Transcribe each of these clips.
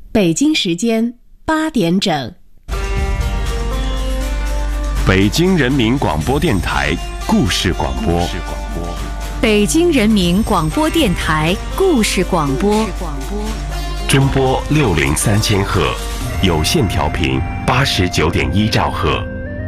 北京时间8点整。 北京人民广播电台故事广播。 北京人民广播电台故事广播。 中波603000赫，有线调频89.1兆赫。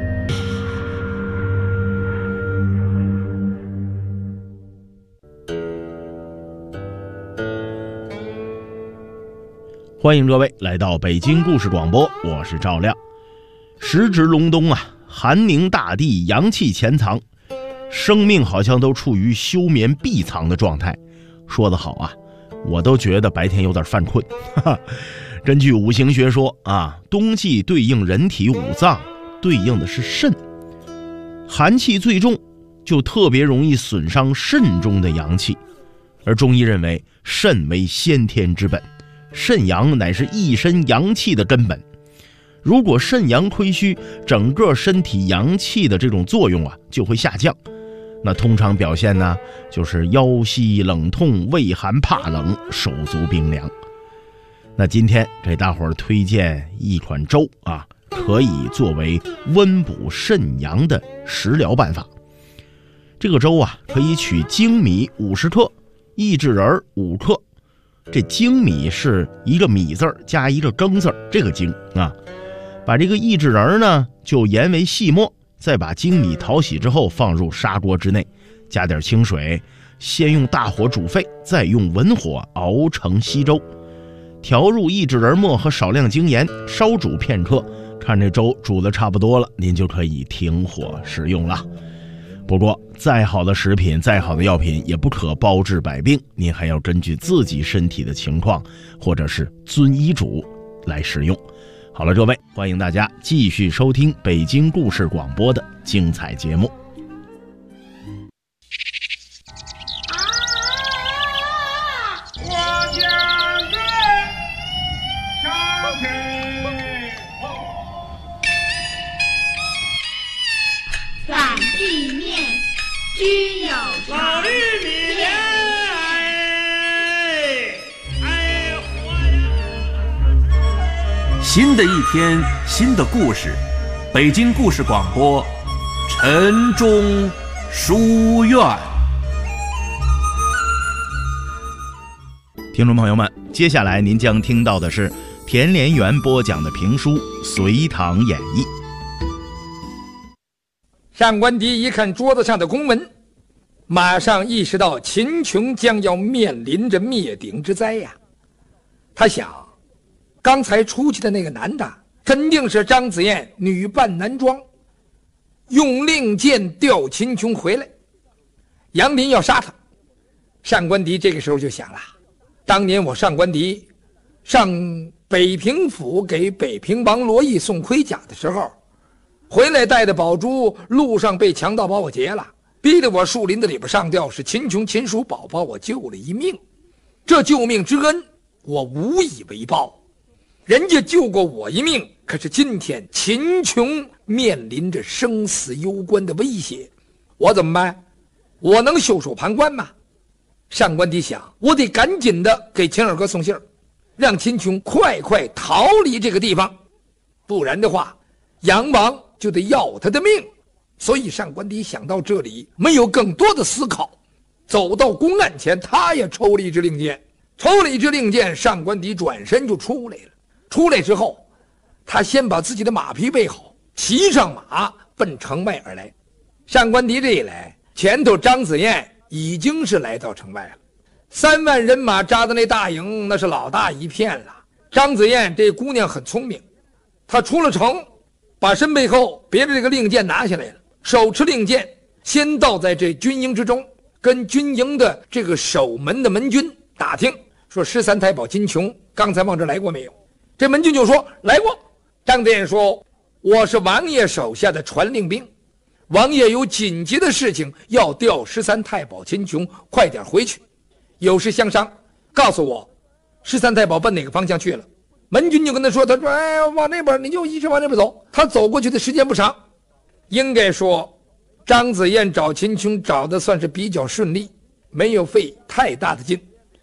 欢迎各位来到北京故事广播，我是赵亮。时值隆冬啊，寒凝大地，阳气潜藏，生命好像都处于休眠闭藏的状态。说得好啊，我都觉得白天有点犯困。根据五行学说啊，冬季对应人体五脏，对应的是肾，寒气最重，就特别容易损伤肾中的阳气。而中医认为，肾为先天之本，肾阳乃是一身阳气的根本。如果肾阳亏虚，整个身体阳气的这种作用啊就会下降。那通常表现呢，就是腰膝冷痛、畏寒怕冷、手足冰凉。那今天给大伙儿推荐一款粥啊，可以作为温补肾阳的食疗办法。这个粥啊，可以取粳米50克，薏苡仁5克。这粳米是一个米字加一个羹字，这个粳啊。把这个薏苡仁呢就研为细末，再把粳米淘洗之后放入砂锅之内，加点清水，先用大火煮沸，再用文火熬成稀粥，调入薏苡仁末和少量精盐，烧煮片刻。看这粥煮得差不多了，您就可以停火食用了。不过再好的食品，再好的药品也不可包治百病，您还要根据自己身体的情况或者是遵医嘱来食用。好了，各位，欢迎大家继续收听北京故事广播的精彩节目。 反地面居有常， 新的一天，新的故事，北京故事广播，晨钟书院。 听众朋友们，接下来您将听到的是田连元播讲的评书《隋唐演义》。 上官迪一看桌子上的公文，马上意识到秦琼将要面临着灭顶之灾呀。他想，刚才出去的那个男的肯定是张子燕女扮男装，用令箭调秦琼回来，杨林要杀他。上官迪这个时候就想了，当年我上官迪上北平府给北平王罗毅送盔甲的时候，回来带的宝珠路上被强盗把我劫了，逼得我树林子里边上吊，是秦琼秦叔宝把我救了一命，这救命之恩我无以为报。人家救过我一命，可是今天秦琼面临着生死攸关的威胁，我怎么办？我能袖手旁观吗？上官迪想，我得赶紧的给秦二哥送信儿，让秦琼快快逃离这个地方，不然的话杨王就得要他的命。所以上官迪想到这里，没有更多的思考，走到公案前，他也抽了一支令箭。抽了一支令箭，上官迪转身就出来了。出来之后，他先把自己的马匹备好，骑上马奔城外而来。上官迪这一来，前头张子燕已经是来到城外了，3万人马扎的那大营，那是老大一片了。张子燕这姑娘很聪明，她出了城，把身背后别的这个令箭拿下来了，手持令箭，先到在这军营之中，跟军营的这个守门的门军打听，说13太保秦琼刚才往这来过没有？这门军就说来过。张子燕说，我是王爷手下的传令兵，王爷有紧急的事情要调13太保秦琼，快点回去，有事相商，告诉我13太保奔哪个方向去了。门军就跟他说，他说哎，往那边，你就一直往那边走。他走过去的时间不长，应该说张子燕找秦琼找的算是比较顺利，没有费太大的劲。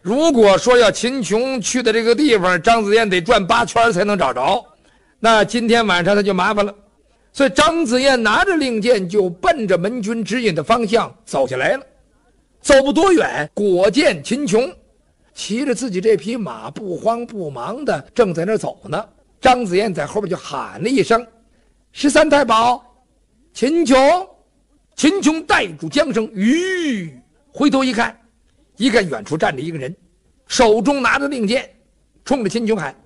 如果说要秦琼去的这个地方，张子燕得转8圈才能找着，那今天晚上他就麻烦了。所以张子燕拿着令箭就奔着门军指引的方向走下来了。走不多远，果见秦琼骑着自己这匹马不慌不忙的正在那儿走呢。张子燕在后边就喊了一声：“13太保，秦琼！”秦琼带住缰绳，回头一看远处站着一个人，手中拿着令箭，冲着秦琼喊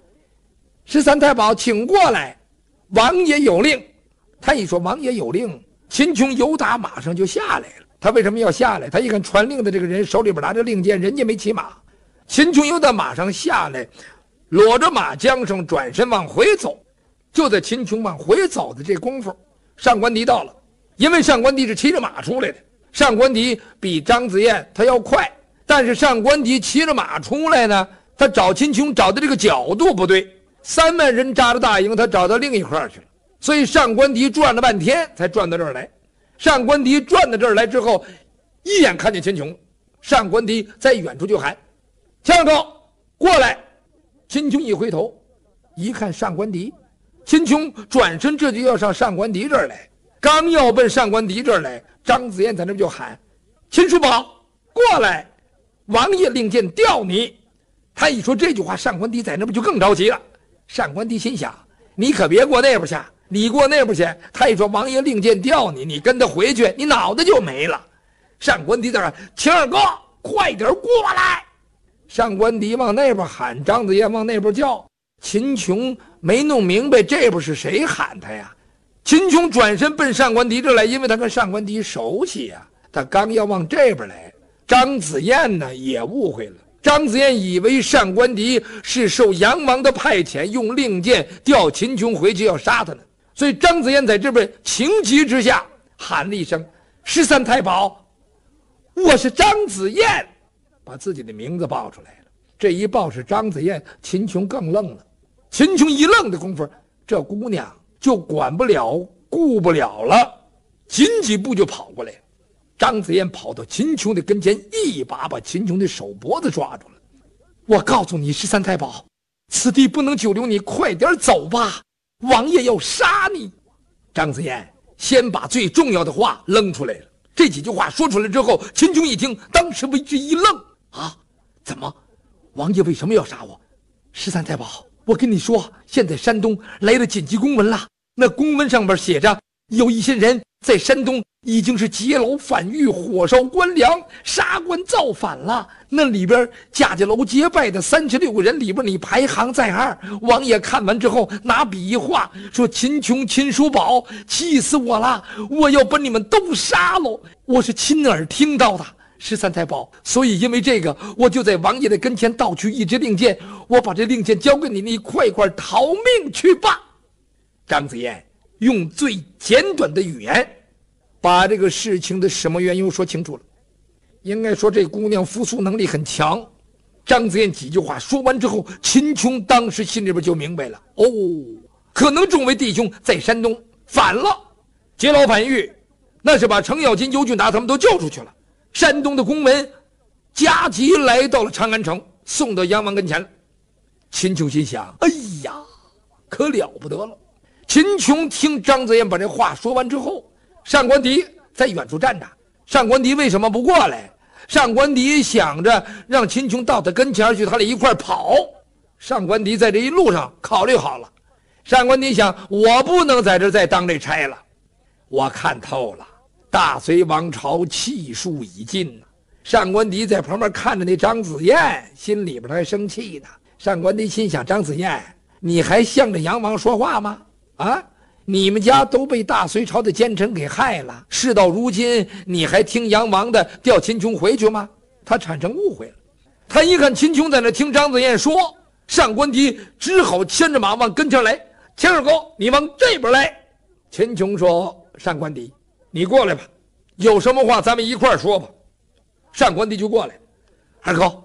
：“13太保，请过来，王爷有令。”他一说王爷有令，秦琼由打马上就下来了。他为什么要下来？他一看传令的这个人手里边拿着令箭，人家没骑马。秦琼由打马上下来，裸着马缰绳，转身往回走。就在秦琼往回走的这功夫，上官迪到了。因为上官迪是骑着马出来的，上官迪比张子燕他要快，但是上官迪骑着马出来呢，他找秦琼找的这个角度不对，3万人扎着大营，他找到另一块去了。所以上官迪转了半天才转到这儿来。上官迪转到这儿来之后，一眼看见秦琼，上官迪在远处就喊：“枪手，过来！”秦琼一回头，一看上官迪，秦琼转身这就要上上官迪这儿来。刚要奔上官迪这儿来，张子燕在那就喊：“秦叔宝，过来！王爷令箭调你。”他一说这句话，上官迪在那边就更着急了。上官迪心想：你可别过那边去，你过那边去，他一说王爷令箭调你，你跟他回去，你脑袋就没了。上官迪在那：“秦二哥，快点过来！”上官迪往那边喊，张子燕往那边叫。秦琼没弄明白这边是谁喊他呀。秦琼转身奔上官迪这来，因为他跟上官迪熟悉呀。他刚要往这边来，张子燕呢也误会了。张子燕以为上官迪是受杨王的派遣，用令箭调秦琼回去要杀他呢。所以张子燕在这边情急之下喊了一声：“13太保，我是张子燕。”把自己的名字报出来了。这一报是张子燕，秦琼更愣了。秦琼一愣的功夫，这姑娘就管不了顾不了了，紧几步就跑过来。张子燕跑到秦琼的跟前，一把把秦琼的手脖子抓住了。“我告诉你13太保，此地不能久留，你快点走吧，王爷要杀你。”张子燕先把最重要的话扔出来了。这几句话说出来之后，秦琼一听，当时为之一愣。怎么？王爷为什么要杀我？13太保，我跟你说，现在山东来了紧急公文了。那公文上边写着，有一些人在山东已经是劫牢反狱，火烧官粮，杀官造反了。那里边家家楼结拜的36个人里边，你排行在2。王爷看完之后，拿笔一画，说：“秦琼、秦叔宝，气死我了！我要把你们都杀了。”我是亲耳听到的。13太保，所以因为这个，我就在王爷的跟前盗取一支令箭，我把这令箭交给你，你快逃命去吧。张子燕用最简短的语言把这个事情的始末缘由说清楚了。应该说这姑娘复苏能力很强。张子燕几句话说完之后，秦琼当时心里边就明白了，可能众位弟兄在山东反了，劫牢反狱，那是把程咬金、尤俊达他们都救出去了。山东的公文加急来到了长安城，送到杨王跟前了。秦琼心想：哎呀，可了不得了。秦琼听张子燕把这话说完之后，上官迪在远处站着。上官迪为什么不过来？上官迪想着让秦琼到他跟前去，他俩一块跑。上官迪在这一路上考虑好了。上官迪想：我不能在这再当这差了，我看透了。大隋王朝气数已尽。上官迪在旁边看着那张子燕，心里边还生气呢。上官迪心想：张子燕，你还向着杨王说话吗？你们家都被大隋朝的奸臣给害了，事到如今你还听杨王的调秦琼回去吗？他产生误会了。他一看秦琼在那听张子燕说，上官迪只好牵着马往跟前来。秦二哥，你往这边来。秦琼说：上官迪，你过来吧，有什么话咱们一块说吧。上官迪就过来。二哥，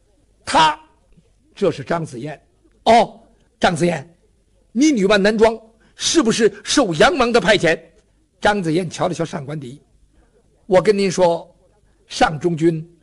这是张子燕。张子燕，你女扮男装，是不是受杨王的派遣？张子燕瞧了瞧上官迪，我跟您说，上中军，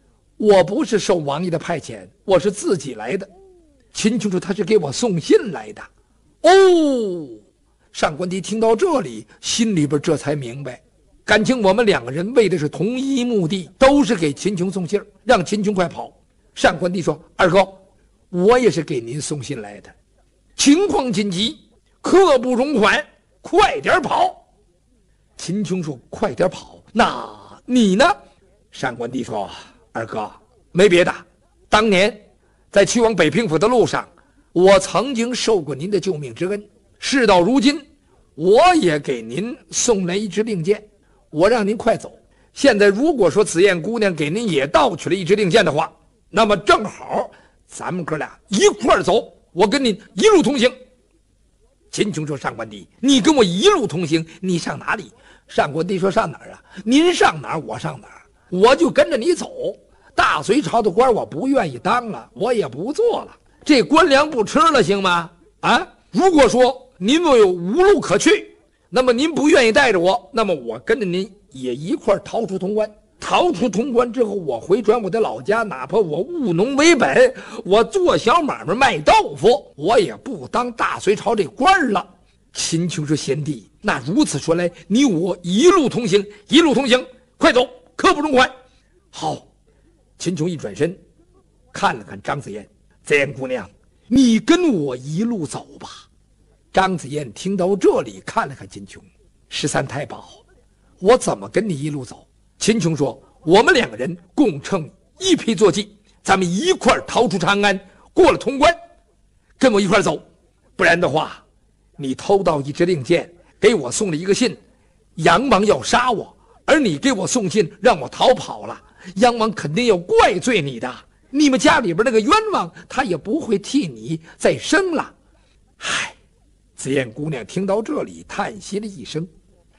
我不是受王爷的派遣，我是自己来的。秦琼说他是给我送信来的。哦，上官迪听到这里，心里边这才明白，感情我们两个人为的是同一目的，都是给秦琼送信，让秦琼快跑。上官迪说：“二哥，我也是给您送信来的，情况紧急，刻不容缓，快点跑。”秦琼说：“快点跑，那你呢？”上官迪说：“二哥，没别的，当年在去往北平府的路上，我曾经受过您的救命之恩，事到如今，我也给您送来一支令箭，我让您快走。现在如果说紫燕姑娘给您也盗取了一支令箭的话，那么正好咱们哥俩一块儿走，我跟您一路同行。”秦琼说：“上官迪，你跟我一路同行，你上哪里？”上官迪说：“上哪儿啊？您上哪儿我上哪儿，我就跟着你走。大隋朝的官我不愿意当了，我也不做了，这官粮不吃了，行吗？啊，如果说您有无路可去，那么您不愿意带着我，那么我跟着您也一块逃出潼关。逃出潼关之后，我回转我的老家，哪怕我务农为本，我做小买卖卖豆腐，我也不当大隋朝这官了。”秦琼说：“贤弟，那如此说来，你我一路同行，一路同行，快走，刻不容缓。”好。秦琼一转身，看了看张子燕：“紫燕姑娘，你跟我一路走吧。”张子燕听到这里，看了看秦琼：“13太保，我怎么跟你一路走？”秦琼说：“我们两个人共乘一匹坐骑，咱们一块逃出长安，过了潼关，跟我一块走。不然的话，你偷到一支令箭，给我送了一个信，杨王要杀我，而你给我送信让我逃跑了，杨王肯定要怪罪你的，你们家里边那个冤枉他也不会替你再生了。”唉，紫燕姑娘听到这里叹息了一声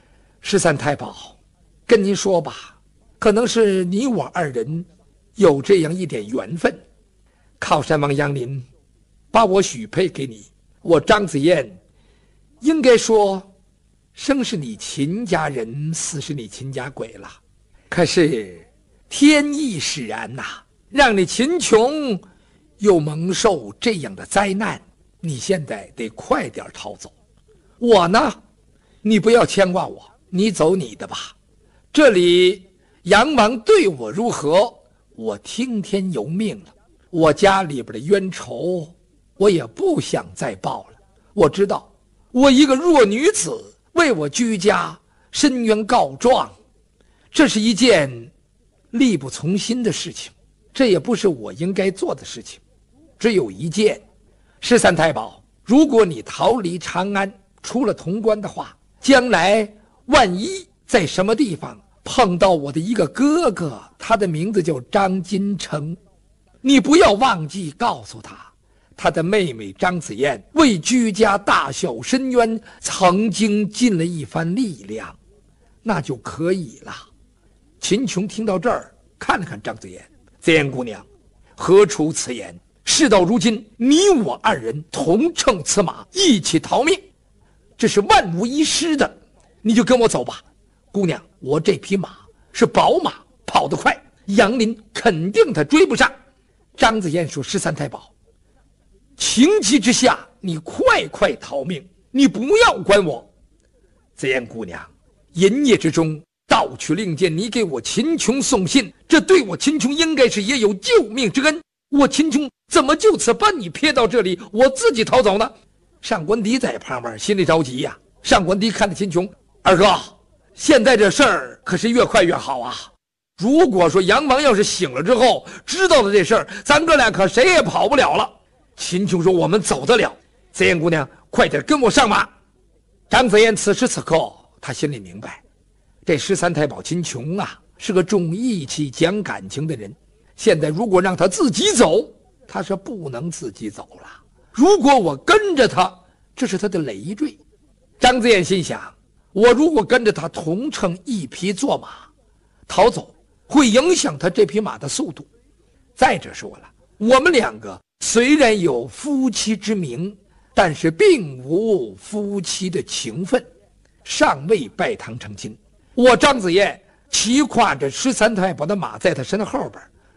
：“13太保，跟您说吧，可能是你我二人有这样一点缘分，靠山王杨林把我许配给你，我张子燕应该说生是你秦家人，死是你秦家鬼了。可是天意使然呐，让你秦琼又蒙受这样的灾难，你现在得快点逃走。我呢，你不要牵挂我，你走你的吧。这里杨王对我如何，我听天由命了。我家里边的冤仇，我也不想再报了。我知道，我一个弱女子为我居家申冤告状，这是一件力不从心的事情，这也不是我应该做的事情。只有一件，13太保，如果你逃离长安，出了潼关的话，将来万一在什么地方碰到我的一个哥哥，他的名字叫张金城，你不要忘记告诉他，他的妹妹张子燕为居家大小申冤曾经尽了一番力量，那就可以了。秦琼听到这儿，看了看张子燕：“子燕姑娘，何出此言？事到如今，你我二人同乘此马，一起逃命，这是万无一失的，你就跟我走吧。姑娘，我这匹马是宝马，跑得快，杨林肯定他追不上。”张子燕说：“13太保，情急之下，你快逃命，你不要管我。子燕姑娘，银夜之中盗取令箭，你给我秦琼送信，这对我秦琼应该是也有救命之恩，我秦琼怎么就此把你撇到这里，我自己逃走呢？”上官迪在旁边心里着急呀。上官迪看着秦琼：“二哥，现在这事儿可是越快越好啊！如果说杨王要是醒了之后知道了这事儿，咱哥俩可谁也跑不了了。”秦琼说：“我们走得了。紫燕姑娘，快点跟我上马。”张子燕此时此刻他心里明白，这13太保秦琼啊是个重义气讲感情的人，现在如果让他自己走，他是不能自己走了，如果我跟着他，这是他的累赘。张子燕心想，我如果跟着他同乘一匹坐马逃走，会影响他这匹马的速度。再者说了，我们两个虽然有夫妻之名，但是并无夫妻的情分，尚未拜堂成亲。我张子燕骑跨着13太保的马在他身后边，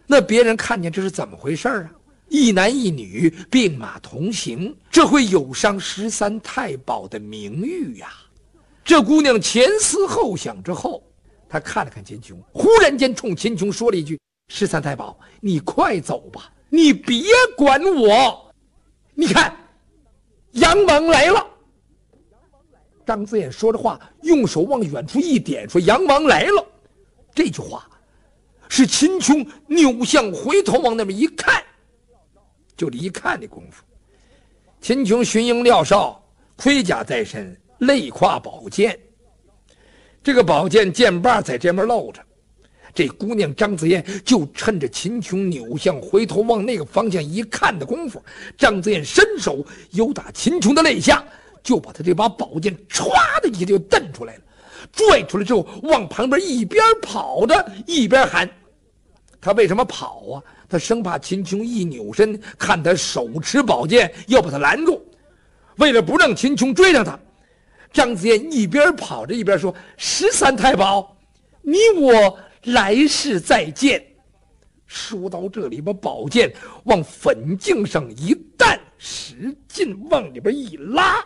那别人看见这是怎么回事啊？一男一女并马同行，这会有伤13太保的名誉呀。这姑娘前思后想之后，她看了看秦琼，忽然间冲秦琼说了一句：“13太保，你快走吧，你别管我。你看，杨王来了。”张子燕说着话，用手往远处一点，说：“杨王来了。”这句话是秦琼扭向回头往那边一看，就这一看的功夫，秦琼巡营廖少，盔甲在身，肋挎宝剑，这个宝剑剑把在这边露着。这姑娘张子燕就趁着秦琼扭向回头往那个方向一看的功夫，张子燕伸手由打秦琼的肋下，就把他这把宝剑歘的一下就蹬出来了，拽出来之后往旁边一边跑着一边喊。他为什么跑啊？他生怕秦琼一扭身看他手持宝剑要把他拦住，为了不让秦琼追上他，张子燕一边跑着一边说：“13太保，你我来世再见。”说到这里，把宝剑往粉镜上一弹，使劲往里边一拉，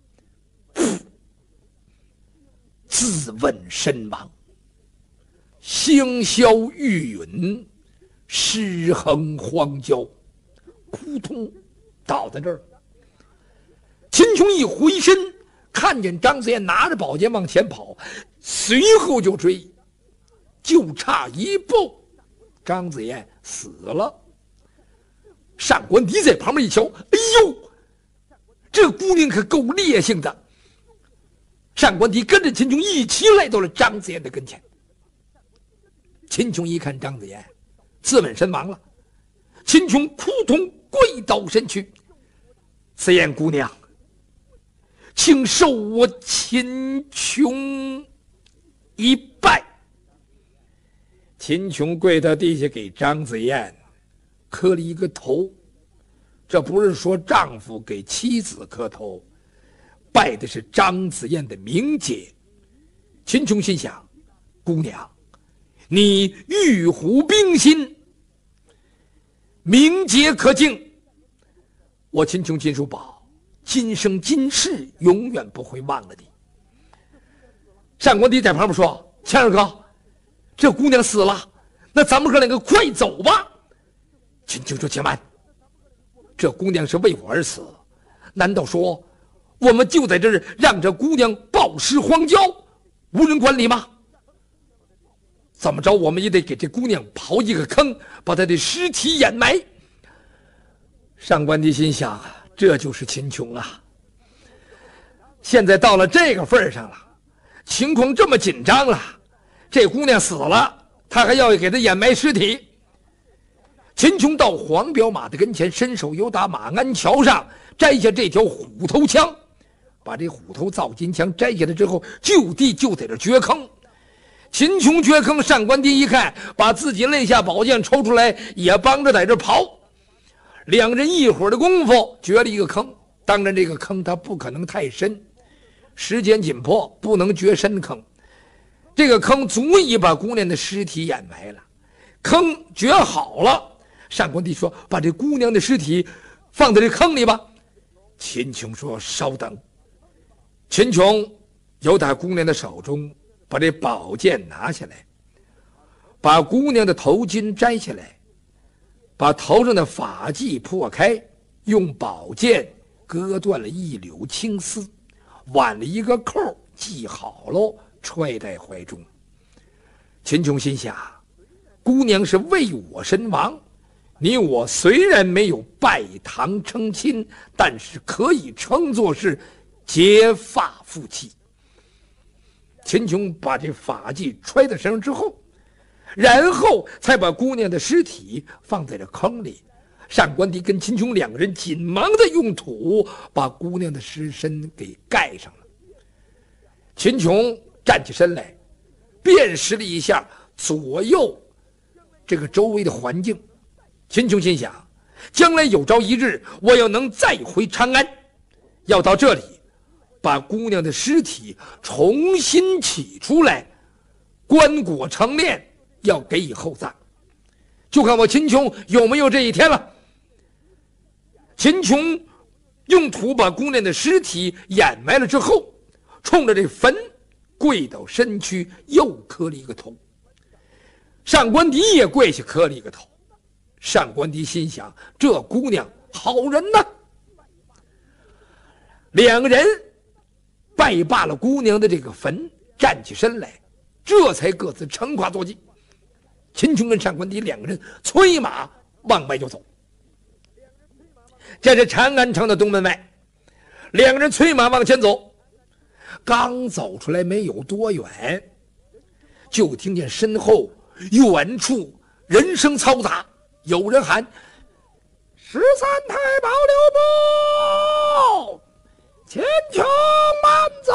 自刎身亡。香消玉殒，尸横荒郊，扑通倒在这儿。秦琼一回身，看见张子燕拿着宝剑往前跑，随后就追，就差一步，张子燕死了。上官迪在旁边一瞧，哎呦，这姑娘可够烈性的。上官迪跟着秦琼一起来到了张子燕的跟前。秦琼一看张子燕自刎身亡了，秦琼扑通跪倒身躯：“子燕姑娘，请受我秦琼一拜。”秦琼跪到地下给张子燕磕了一个头，这不是说丈夫给妻子磕头，拜的是张子燕的名节。秦琼心想：姑娘，你玉虎冰心，名节可敬，我秦琼金叔宝今生今世永远不会忘了你。上官迪在旁边说：“谦儿哥，这姑娘死了，那咱们哥两个快走吧。”秦琼说：“且慢，这姑娘是为我而死，难道说我们就在这儿让这姑娘暴尸荒郊，无人管理吗？怎么着我们也得给这姑娘刨一个坑，把她的尸体掩埋。”上官迪心想，这就是秦琼啊，现在到了这个份上了，情况这么紧张了，这姑娘死了，他还要给她掩埋尸体。秦琼到黄骠马的跟前，伸手由打马鞍桥上摘下这条虎头枪，把这虎头造金枪摘下来之后，就地就在这掘坑。秦琼掘坑，上官迪一看，把自己肋下宝剑抽出来，也帮着在这刨。两人一会儿的功夫掘了一个坑，当然这个坑它不可能太深，时间紧迫，不能掘深坑。这个坑足以把姑娘的尸体掩埋了。坑掘好了，上官迪说：“把这姑娘的尸体放在这坑里吧。”秦琼说：“稍等。”秦琼由他姑娘的手中把这宝剑拿下来，把姑娘的头巾摘下来，把头上的发髻破开，用宝剑割断了一绺青丝，挽了一个扣，系好喽，揣在怀中。秦琼心想，姑娘是为我身亡，你我虽然没有拜堂成亲，但是可以称作是结发夫妻。秦琼把这发髻揣在身上之后，然后才把姑娘的尸体放在这坑里。上官迪跟秦琼两个人紧忙的用土把姑娘的尸身给盖上了。秦琼站起身来，辨识了一下左右这个周围的环境。秦琼心想，将来有朝一日我要能再回长安，要到这里把姑娘的尸体重新起出来，棺椁成殓，要给以厚葬。 就看我秦琼有没有这一天了。秦琼用土把姑娘的尸体掩埋了之后，冲着这坟跪倒身躯，又磕了一个头。上官迪也跪下磕了一个头。上官迪心想，这姑娘好人呐。两个人拜罢了姑娘的这个坟，站起身来，这才各自乘胯坐骑。秦琼跟上官迪两个人催马往外就走。这是长安城的东门外，两个人催马往前走，刚走出来没有多远，就听见身后远处人声嘈杂，有人喊：“13太保留步，秦琼慢走，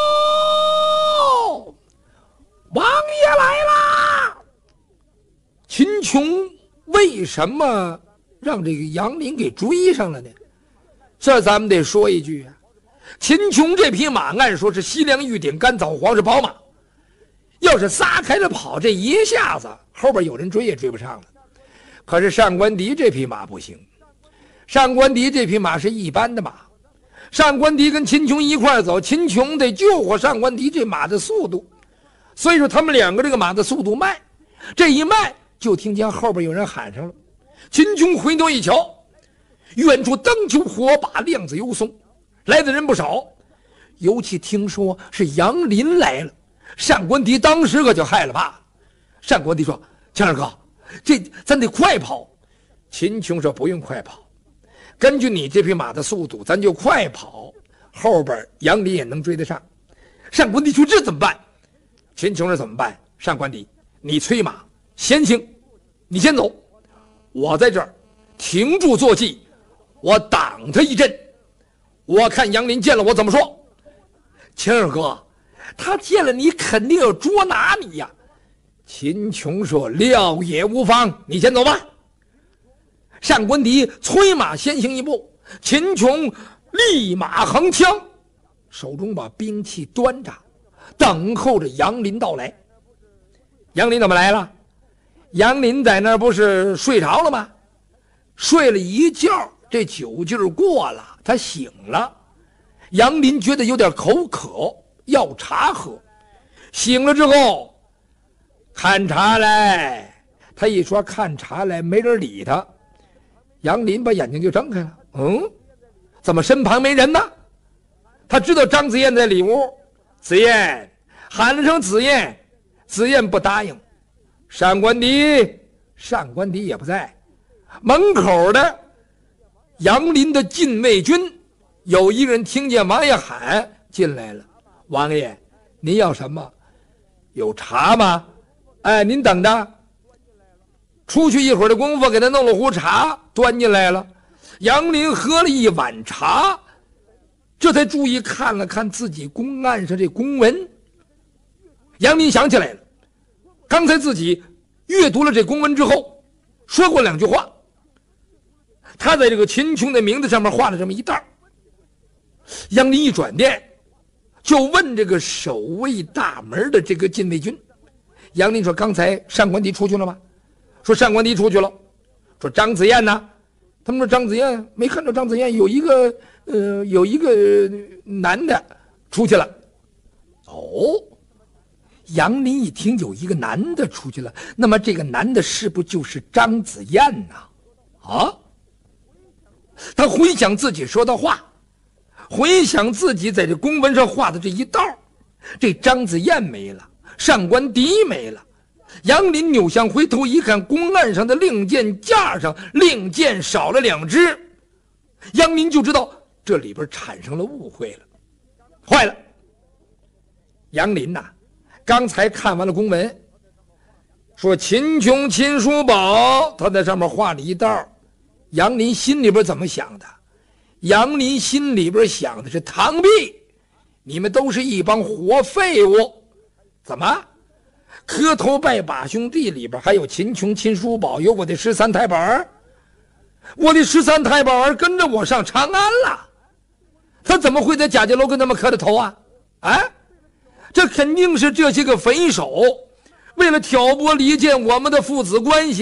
王爷来啦！”秦琼为什么让这个杨林给追上了呢？这咱们得说一句啊，秦琼这匹马按说是西凉玉鼎甘草黄是宝马，要是撒开了跑，这一下子后边有人追也追不上了。可是上官迪这匹马不行，上官迪这匹马是一般的马，上官迪跟秦琼一块走，秦琼得救活上官迪这马的速度，所以说他们两个这个马的速度慢，这一慢就听见后边有人喊上了。秦琼回头一瞧，远处灯球火把，亮子幽松，来的人不少，尤其听说是杨林来了，上官迪当时可就害了怕了。上官迪说：“秦二哥，这咱得快跑。”秦琼说：“不用快跑，根据你这匹马的速度，咱就快跑，后边杨林也能追得上。”上官迪说：“这怎么办？”秦琼说：“怎么办？上官迪，你催马先行，你先走，我在这儿停住坐骑，我挡他一阵，我看杨林见了我怎么说。”秦二哥，他见了你肯定要捉拿你呀。秦琼说：“料也无妨，你先走吧。”上官迪催马先行一步，秦琼立马横枪，手中把兵器端着，等候着杨林到来。杨林怎么来了？杨林在那儿不是睡着了吗？睡了一觉，这酒劲儿过了，他醒了。杨林觉得有点口渴，要茶喝。醒了之后，看茶来。他一说看茶来，没人理他。杨林把眼睛就睁开了。怎么身旁没人呢？他知道张子燕在里屋，子燕喊了声子燕，子燕不答应。上官迪也不在。门口的杨林的禁卫军有一个人听见王爷喊进来了：“王爷，您要什么？有茶吗？哎，您等着。”出去一会儿的功夫，给他弄了壶茶端进来了。杨林喝了一碗茶，这才注意看了看自己公案上这公文。杨林想起来了，刚才自己阅读了这公文之后说过两句话，他在这个秦琼的名字上面画了这么一道。杨林一转念就问这个守卫大门的这个禁卫军。杨林说：“刚才上官迪出去了吗？”说：“上官迪出去了。”说：“张子燕呢？”他们说：“张子燕没看到，张子燕有一个男的出去了。”哦，杨林一听有一个男的出去了，那么这个男的是不是就是张子燕呢？啊？他回想自己说的话，回想自己在这公文上画的这一道，这张子燕没了，上官迪没了。杨林扭向回头一看，公案上的令箭架上令箭少了2支，杨林就知道这里边产生了误会了，坏了。杨林呐，刚才看完了公文，说秦琼秦叔宝，他在上面画了一道。杨林心里边怎么想的？杨林心里边想的是：螳臂，你们都是一帮活废物。怎么？磕头拜把兄弟里边还有秦琼秦叔宝，有我的13太保儿，我的13太保儿跟着我上长安了，他怎么会在贾家楼跟他们磕的头啊？这肯定是这些个匪首为了挑拨离间我们的父子关系，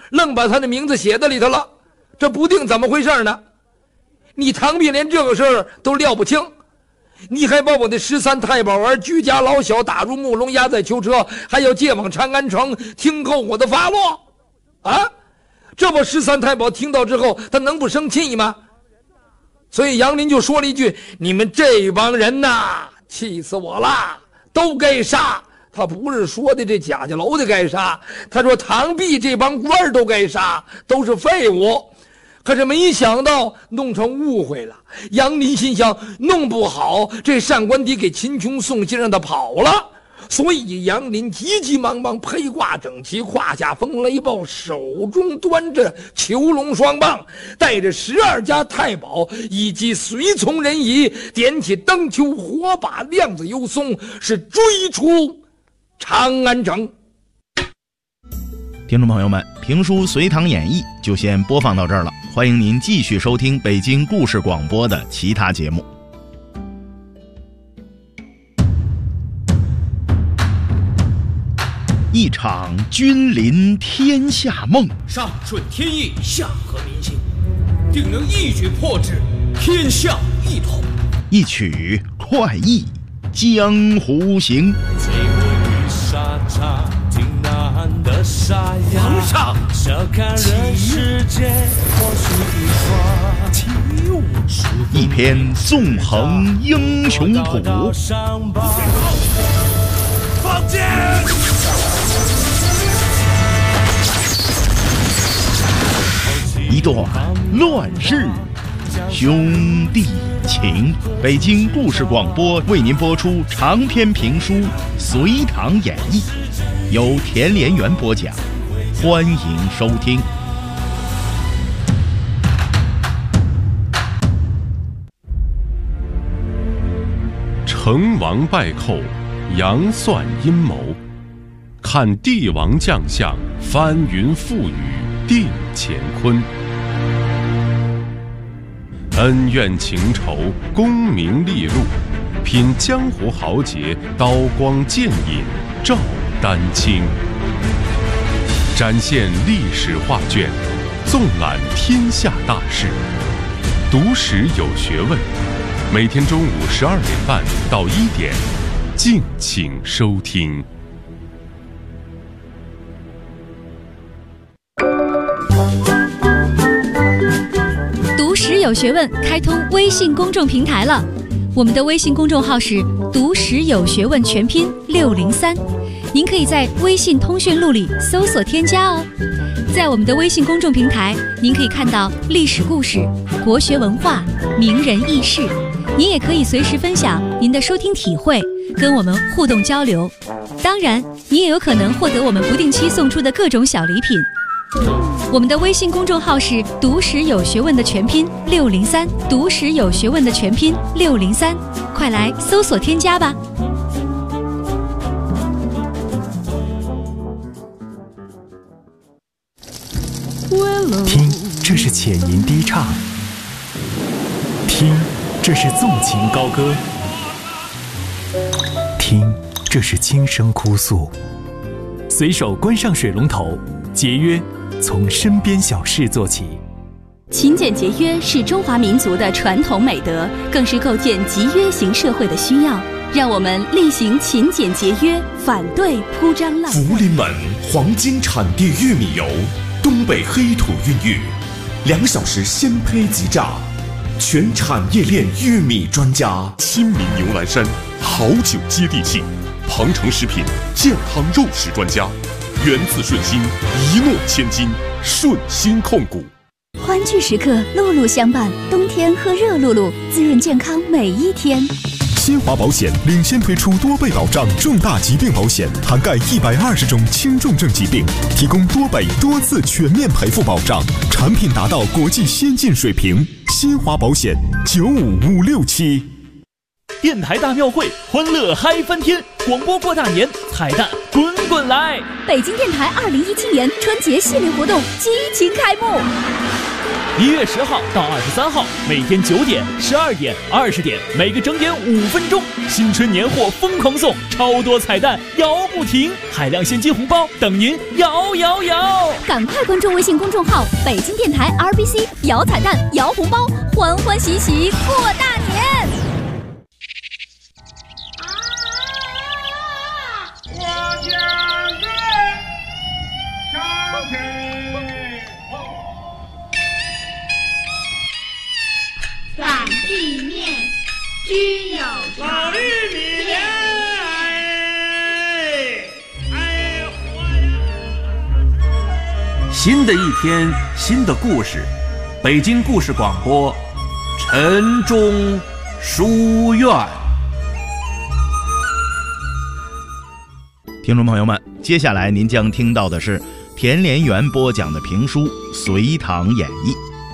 愣把他的名字写在里头了，这不定怎么回事呢。你唐弼连这个事儿都料不清，你还把我的13太保儿居家老小打入木笼，押在囚车，还要借往长安城听候我的发落啊！这不13太保听到之后，他能不生气吗？所以杨林就说了一句：你们这帮人呐，气死我了，都该杀。他不是说的这贾家楼的该杀，他说唐弼这帮官儿都该杀，都是废物。可是没想到弄成误会了。杨林心想，弄不好这上官迪给秦琼送信让他跑了。所以杨林急急忙忙披挂整齐，胯下风雷豹，手中端着囚笼双棒，带着12家太保以及随从人仪，点起灯球火把，亮子幽松，是追出长安城。 听众朋友们，评书《隋唐演义》就先播放到这儿了，欢迎您继续收听北京故事广播的其他节目。一场君临天下梦， 上顺天意，下合民心，定能一举破之，天下一统。 一曲快意江湖行。 皇上， 一篇纵横英雄谱， 放箭！ 一段乱世兄弟情。北京故事广播为您播出长篇评书《隋唐演义》，由田连元播讲，欢迎收听。 成王败寇，杨算阴谋，看帝王将相，翻云覆雨定乾坤。恩怨情仇，功名利禄，品江湖豪杰，刀光剑影照丹青。展现历史画卷，纵览天下大事，读史有学问。每天中午12点半到1点，敬请收听。 读史有学问开通微信公众平台了，我们的微信公众号是读史有学问全拼603，您可以在微信通讯录里搜索添加哦。在我们的微信公众平台，您可以看到历史故事、国学文化、名人轶事，您也可以随时分享您的收听体会，跟我们互动交流。当然，您也有可能获得我们不定期送出的各种小礼品。我们的微信公众号是读史有学问的全拼603，读史有学问的全拼603，快来搜索添加吧。 听，这是浅吟低唱；听，这是纵情高歌；听，这是轻声哭诉。随手关上水龙头，节约从身边小事做起。 勤俭节约是中华民族的传统美德，更是构建集约型社会的需要。让我们力行勤俭节约，反对铺张浪费。 福临门黄金产地玉米油，东北黑土孕育，2小时鲜胚即榨，全产业链玉米专家。 亲民牛栏山，好酒接地气。庞城食品健康肉食专家，源自顺心，一诺千金，顺心控股。 欢聚时刻，露露相伴，冬天喝热露露，滋润健康每一天。 新华保险领先推出多倍保障重大疾病保险，涵盖120种轻重症疾病，提供多倍多次全面赔付保障，产品达到国际先进水平。新华保险95567。 电台大庙会，欢乐嗨翻天！广播过大年，彩蛋滚滚来！ 北京电台2017年春节系列活动激情开幕。 1月10号到23号，每天9点、12点、20点，每个整点5分钟，新春年货疯狂送，超多彩蛋摇不停，海量现金红包等您摇！ 赶快关注微信公众号北京电台 RBC， 摇彩蛋摇红包，欢欢喜喜过大年。 反地面居有常。 新的一天，新的故事，北京故事广播，晨钟书院。 听众朋友们，接下来您将听到的是田连元播讲的评书《隋唐演义》。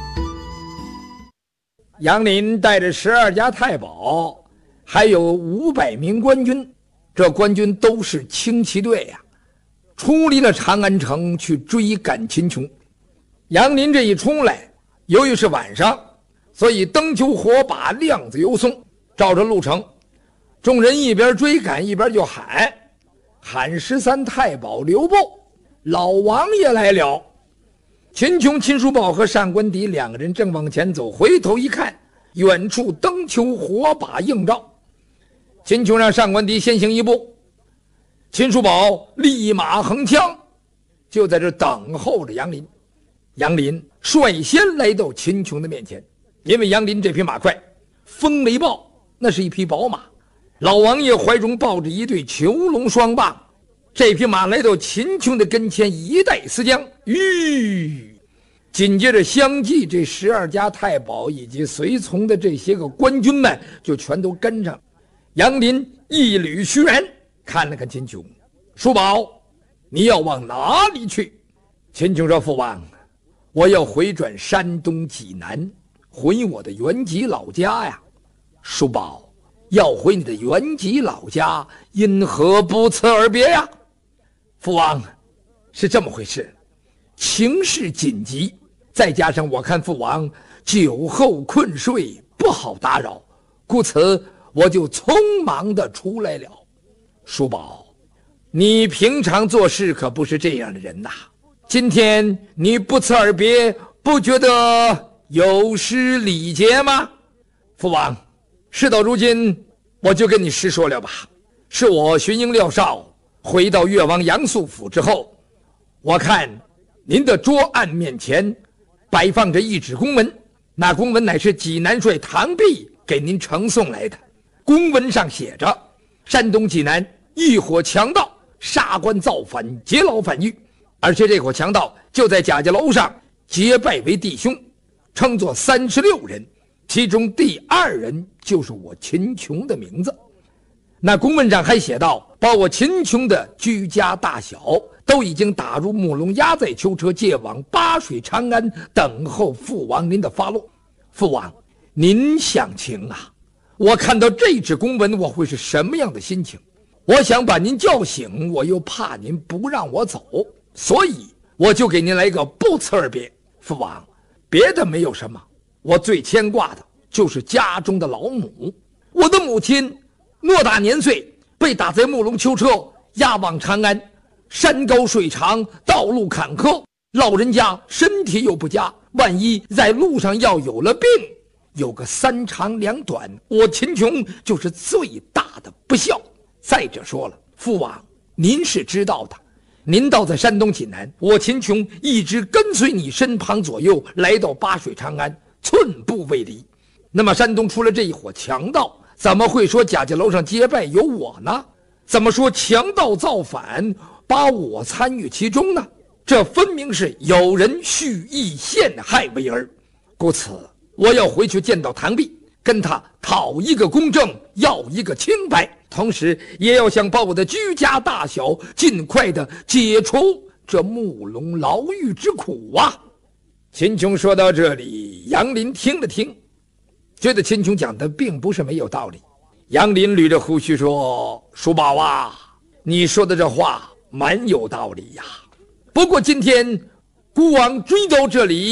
杨林带着12家太保，还有500名官军，这官军都是轻骑队呀，出离了长安城去追赶秦琼。杨林这一出来，由于是晚上，所以灯球火把，亮子游松，照着路程，众人一边追赶一边就喊13太保留步，老王爷来了。秦琼、秦叔宝和单官迪2个人正往前走，回头一看，远处灯球火把映照。秦琼让单官迪先行一步，秦叔宝立马横枪，就在这等候着杨林。杨林率先来到秦琼的面前，因为杨林这匹马快，风雷豹那是一匹宝马，老王爷怀中抱着一对囚龙双棒，这匹马来到秦琼的跟前，一带丝缰，紧接着相继这12家太保以及随从的这些个官军们就全都跟上。杨林一捋须髯，看了看秦琼，叔宝，你要往哪里去？秦琼说，父王，我要回转山东济南，回我的原籍老家呀。叔宝，要回你的原籍老家，因何不辞而别呀？父王，是这么回事，情势紧急，再加上我看父王酒后困睡，不好打扰，故此我就匆忙地出来了。叔宝，你平常做事可不是这样的人呐，今天你不辞而别，不觉得有失礼节吗？父王，事到如今，我就跟你实说了吧。是我巡营廖少回到越王杨素府之后，我看您的桌案面前摆放着一纸公文，那公文乃是济南帅唐弼给您呈送来的。公文上写着，山东济南一伙强盗杀官造反，劫牢反狱，而且这伙强盗就在贾家楼上结拜为弟兄，称作36人，其中第2人就是我秦琼的名字。那公文上还写道，把我秦琼的居家大小都已经打入木笼，押在囚车，借往巴水长安，等候父王您的发落。父王，您想情啊，我看到这纸公文，我会是什么样的心情？我想把您叫醒，我又怕您不让我走，所以我就给您来个不辞而别。父王，别的没有什么，我最牵挂的就是家中的老母。我的母亲偌大年岁，被打在木笼囚车，押往长安，山高水长，道路坎坷，老人家身体又不佳，万一在路上要有了病，有个3长2短，我秦琼就是最大的不孝。再者说了，父王您是知道的，您到在山东济南，我秦琼一直跟随你身旁左右，来到巴水长安，寸步未离。那么山东出了这一伙强盗，怎么会说贾家楼上结拜有我呢？怎么说强盗造反把我参与其中呢？这分明是有人蓄意陷害为儿。故此我要回去见到唐弼，跟他讨一个公正，要一个清白，同时也要想把我的居家大小尽快的解除这木笼牢狱之苦啊。秦琼说到这里，杨林听了听，觉得秦琼讲的并不是没有道理。杨林捋着胡须说，叔宝啊，你说的这话蛮有道理呀。不过今天孤王追到这里，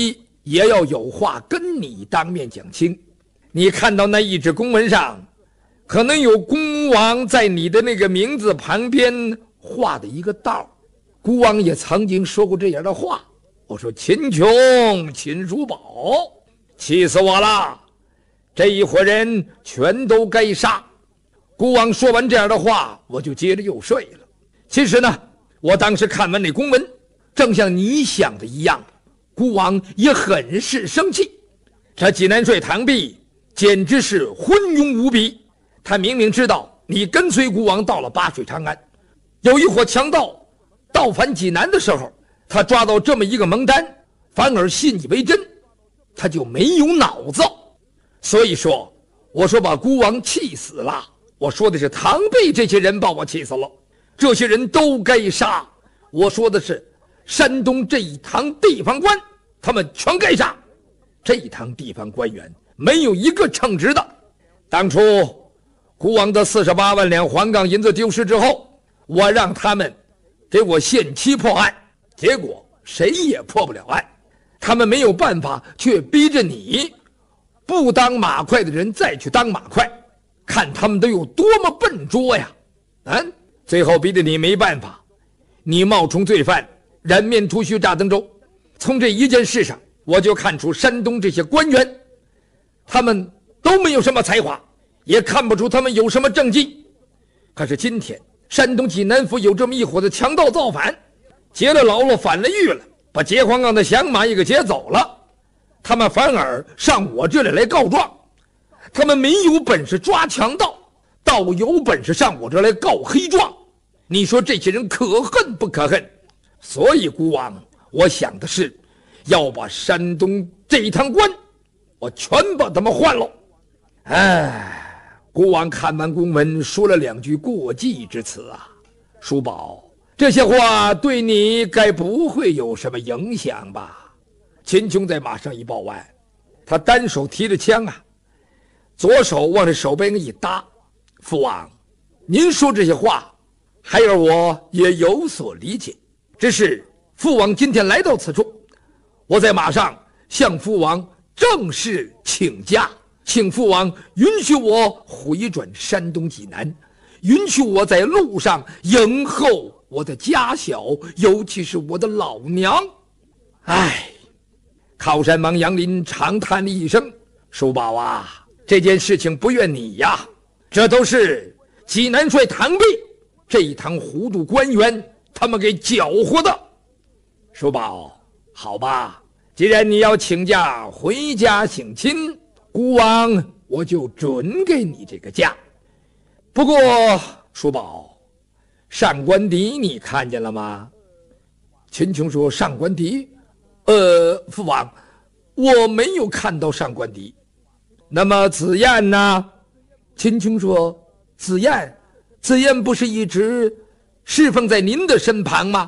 也要有话跟你当面讲清。你看到那一纸公文上可能有孤王在你的那个名字旁边画的一个道，孤王也曾经说过这样的话，我说秦琼、秦叔宝，气死我了，这一伙人全都该杀。孤王说完这样的话，我就接着又睡了。其实呢，我当时看完那公文，正像你想的一样，孤王也很是生气。这济南帅唐弼简直是昏庸无比，他明明知道你跟随孤王到了八水长安，有一伙强盗盗反济南的时候，他抓到这么一个蒙单，反而信以为真，他就没有脑子。所以说，我说把孤王气死了，我说的是唐弼这些人把我气死了，这些人都该杀。我说的是山东这一堂地方官，他们全该杀。这一堂地方官员没有一个称职的。当初孤王的48万两黄冈银子丢失之后，我让他们给我限期破案，结果谁也破不了案。他们没有办法，却逼着你不当马快的人再去当马快，看他们都有多么笨拙呀！最后逼得你没办法，你冒充罪犯，染面涂须炸登州。从这一件事上，我就看出山东这些官员，他们都没有什么才华，也看不出他们有什么政绩。可是今天山东济南府有这么一伙子强盗造反，劫了牢了，反了狱了，把劫黄冈的响马也给劫走了，他们反而上我这里来告状。他们没有本事抓强盗，倒有本事上我这来告黑状。你说这些人可恨不可恨？所以孤王，我想的是要把山东这一堂官，我全把他们换了。孤王看完公文，说了2句过继之词啊。叔宝，这些话对你该不会有什么影响吧？秦琼在马上一报案，他单手提着枪啊，左手往这手背上一搭。父王，您说这些话，孩儿我也有所理解。只是父王今天来到此处，我在马上向父王正式请假，请父王允许我回转山东济南，允许我在路上迎候我的家小，尤其是我的老娘。靠山王杨林长叹了一声，叔宝啊，这件事情不怨你呀，这都是济南帅唐弼这一堂糊涂官员他们给搅和的。叔宝，好吧，既然你要请假回家省亲，孤王我就准给你这个假。不过叔宝，上官迪你看见了吗？秦琼说，上官迪父王，我没有看到上官迪。那么子燕呢？秦琼说，子燕不是一直侍奉在您的身旁吗？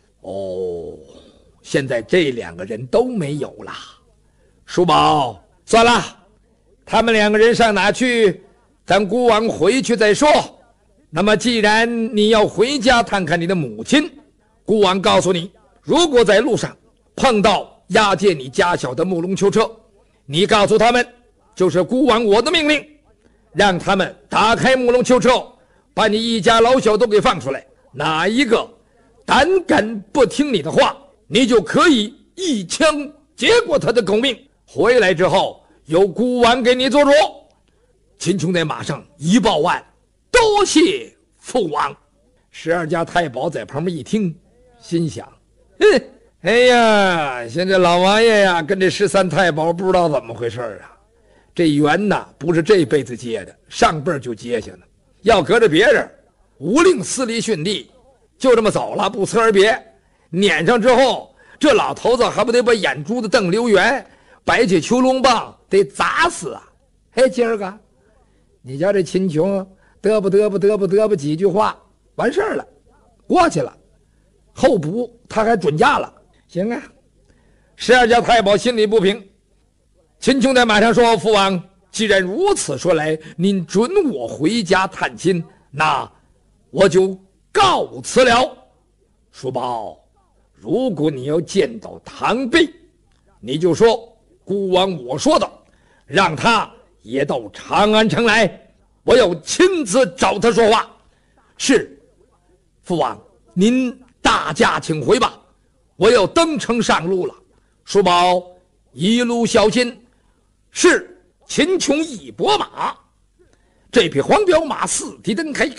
现在这2个人都没有了。叔宝，算了，他们2个人上哪去，等孤王回去再说。那么既然你要回家探看你的母亲，孤王告诉你，如果在路上碰到押解你家小的木龙囚车，你告诉他们，就是孤王我的命令，让他们打开木龙囚车，把你一家老小都给放出来。哪一个胆敢不听你的话，你就可以一枪结过他的狗命。回来之后，由孤王给你做主。秦琼在马上一报案，多谢父王。12家太保在旁边一听，心想，哎呀，现在老王爷呀，跟这13太保不知道怎么回事啊。这缘呐，不是这辈子结的，上辈就结下了。要搁着别人，无令撕离训地，就这么走了，不辞而别。撵上之后，这老头子还不得把眼珠子瞪溜圆，摆起囚笼棒得砸死啊！今儿个你叫这秦琼嘚啵几句话，完事儿了，过去了。候补他还准假了，行啊。12家太保心里不平。秦琼在马上说，父王，既然如此说来，您准我回家探亲，那我就告辞了。叔宝，如果你要见到唐弼， 你就说孤王我说的，让他也到长安城来，我要亲自找他说话。是，父王，您大驾请回吧，我要登城上路了。叔宝一路小心。是，秦琼一拨马，这匹黄骠马四蹄蹬开，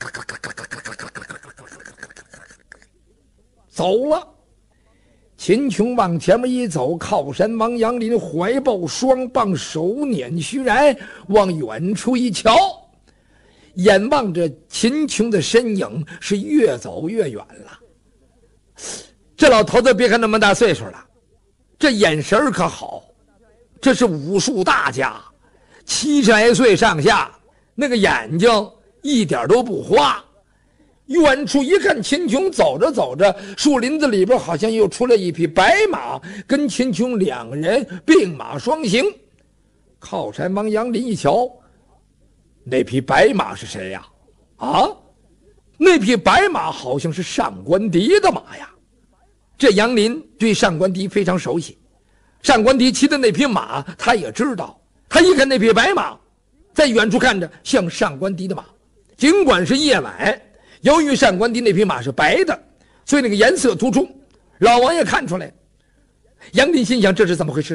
走了。秦琼往前面一走，靠山王杨林怀抱双棒，手捻虚髯，往远处一瞧，眼望着秦琼的身影是越走越远了。这老头子别看那么大岁数了，这眼神可好，这是武术大家，70来岁上下，那个眼睛一点都不花。远处一看，秦琼走着走着，树林子里边好像又出来一匹白马，跟秦琼两个人并马双行。靠山王杨林一瞧，那匹白马是谁呀？啊，那匹白马好像是上官迪的马呀。这杨林对上官迪非常熟悉，上官迪骑的那匹马他也知道。他一看那匹白马，在远处看着像上官迪的马，尽管是夜晚，由于上官迪那匹马是白的，所以那个颜色突出，老王爷看出来。杨林心想，这是怎么回事？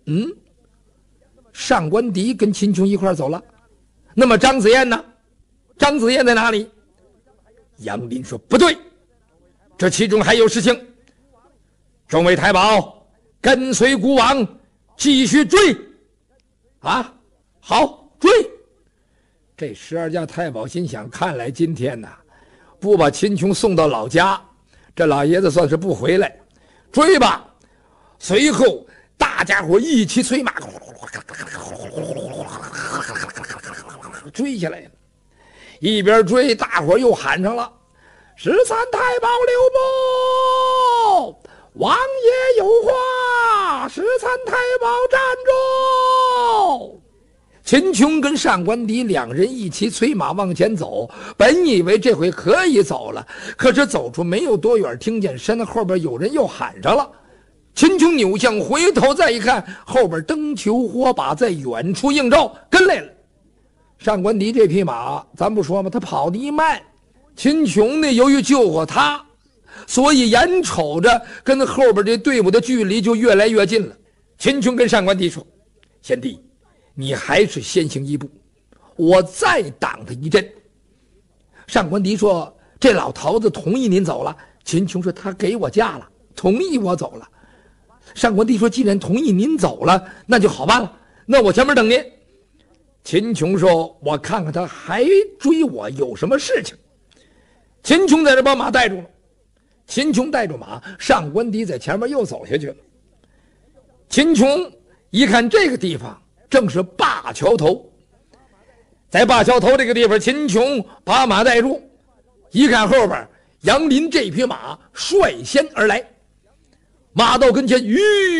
上官迪跟秦琼一块走了，那么张子燕呢？张子燕在哪里？杨林说不对，这其中还有事情。众位太保，跟随孤王继续追。啊，好，追。这12家太保心想，看来今天呢，不把秦琼送到老家，这老爷子算是不回来。追吧！随后大家伙一起催马，追下来了。一边追，大伙又喊上了：13太保留步，王爷有话，13太保站住！秦琼跟上官迪两人一起催马往前走，本以为这回可以走了，可是走出没有多远，听见身后边有人又喊上了。秦琼扭向回头再一看，后边灯球火把在远处映照，跟来了。上官迪这匹马咱不说吗，他跑得一慢，秦琼呢由于救活他，所以眼瞅着跟后边这队伍的距离就越来越近了。秦琼跟上官迪说：贤弟，你还是先行一步，我再挡他一阵。上官迪说：这老头子同意您走了。秦琼说：他给我价了，同意我走了。上官迪说：既然同意您走了，那就好办了，那我前面等您。秦琼说：我看看他还追我有什么事情。秦琼在这把马带住了，秦琼带住马，上官迪在前面又走下去了。秦琼一看这个地方正是灞桥头，在灞桥头这个地方，秦琼把马带住，一看后边杨林这匹马率先而来，马到跟前，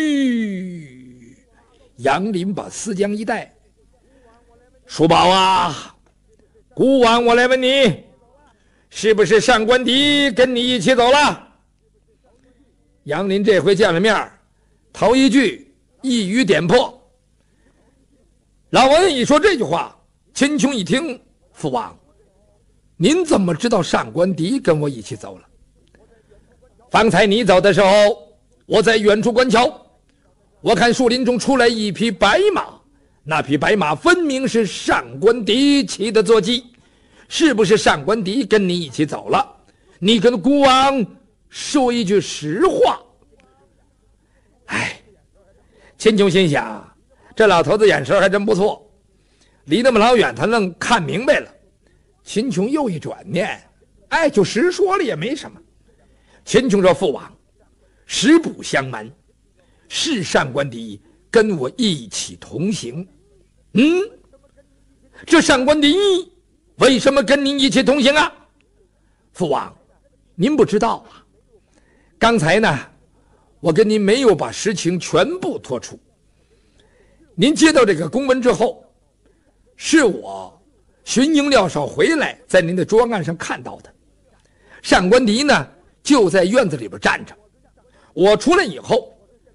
杨林把丝缰一带。叔宝啊，孤王我来问你，是不是上官迪跟你一起走了？杨林这回见了面，头一句一语点破。老王爷一说这句话，秦琼一听，父王，您怎么知道上官迪跟我一起走了？方才你走的时候，我在远处观瞧，我看树林中出来一匹白马，那匹白马分明是上官迪骑的坐骑，是不是上官迪跟你一起走了？你跟孤王说一句实话。秦琼心想，这老头子眼神还真不错，离那么老远他能看明白了。秦琼又一转念，就实说了也没什么。秦琼说：父王，实不相瞒，是上官迪跟我一起同行。这上官迪为什么跟您一起同行啊？父王，您不知道啊，刚才呢我跟您没有把实情全部托出。您接到这个公文之后，是我巡营廖少回来，在您的桌案上看到的。上官迪呢就在院子里边站着，我出来以后，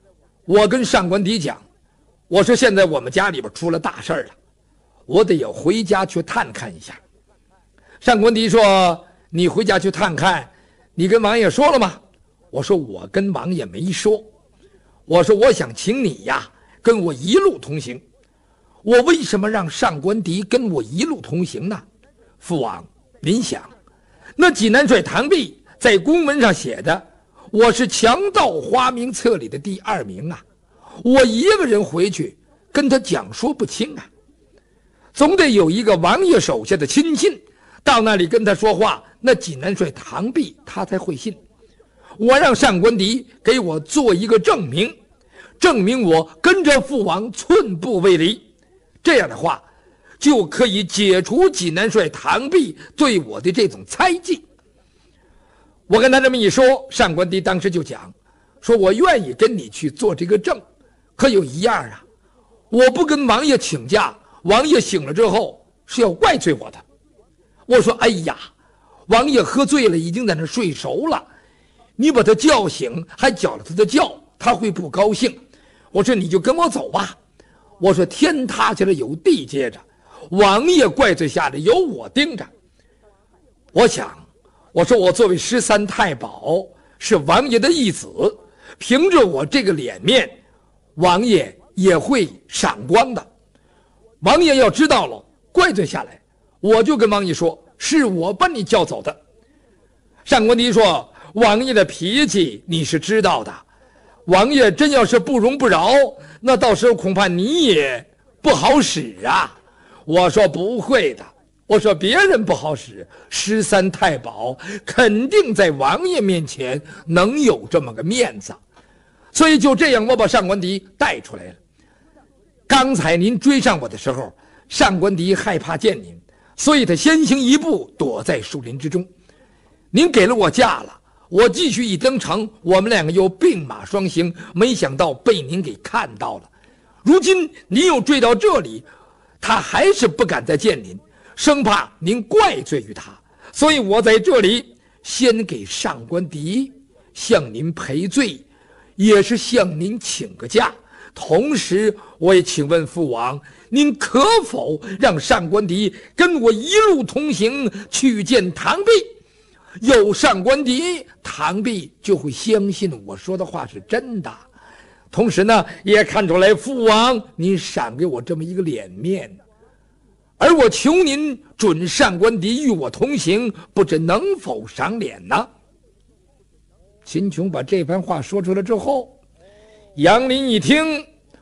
我跟上官迪讲，我说现在我们家里边出了大事了，我得要回家去探看一下。上官迪说，你回家去探看，你跟王爷说了吗？我说我跟王爷没说，我说我想请你呀跟我一路同行。我为什么让上官迪跟我一路同行呢？父王，您想，那济南帅唐弼在公文上写的，我是强盗花名册里的第2名啊，我一个人回去跟他讲说不清啊，总得有一个王爷手下的亲信到那里跟他说话，那济南帅唐弼他才会信。我让上官迪给我做一个证明，证明我跟着父王寸步未离，这样的话就可以解除济南帅唐弼对我的这种猜忌。我跟他这么一说，上官迪当时就讲说，我愿意跟你去做这个证，可有一样啊，我不跟王爷请假，王爷醒了之后是要怪罪我的。我说哎呀，王爷喝醉了，已经在那睡熟了，你把他叫醒还搅了他的觉，他会不高兴。我说你就跟我走吧，我说天塌下来有地接着，王爷怪罪下来有我盯着。我想，我说我作为13太保，是王爷的义子，凭着我这个脸面，王爷也会赏光的。王爷要知道了怪罪下来，我就跟王爷说是我把你叫走的。上官迪说，王爷的脾气你是知道的，王爷真要是不容不饶，那到时候恐怕你也不好使啊。我说不会的，我说别人不好使，13太保肯定在王爷面前能有这么个面子。所以就这样，我把上官迪带出来了。刚才您追上我的时候，上官迪害怕见您，所以他先行一步躲在树林之中。您给了我假了，我继续一登城，我们2个又并马双行，没想到被您给看到了。如今您又追到这里，他还是不敢再见您，生怕您怪罪于他，所以我在这里先给上官迪向您赔罪，也是向您请个假。同时我也请问父王，您可否让上官迪跟我一路同行去见唐弼？有上官迪，唐弼就会相信我说的话是真的。同时呢，也看出来父王您赏给我这么一个脸面，而我求您准上官迪与我同行，不知能否赏脸呢？秦琼把这番话说出来之后，杨林一听，